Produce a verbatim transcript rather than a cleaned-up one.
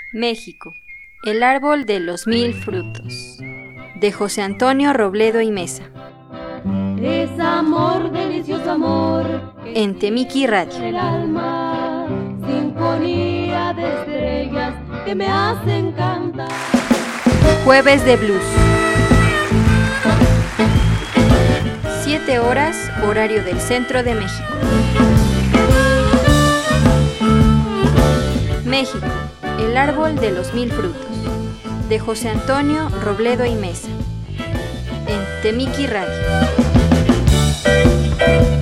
México, el árbol de los mil frutos, de José Antonio Robledo y Mesa. Es amor, delicioso amor, en Temiki Radio. el alma, sinfonía de estrellas que me hacen cantar. Jueves de Blues. Siete horas, horario del centro de México. México, el árbol de los mil frutos, de José Antonio Robledo y Mesa, en Temiki Radio.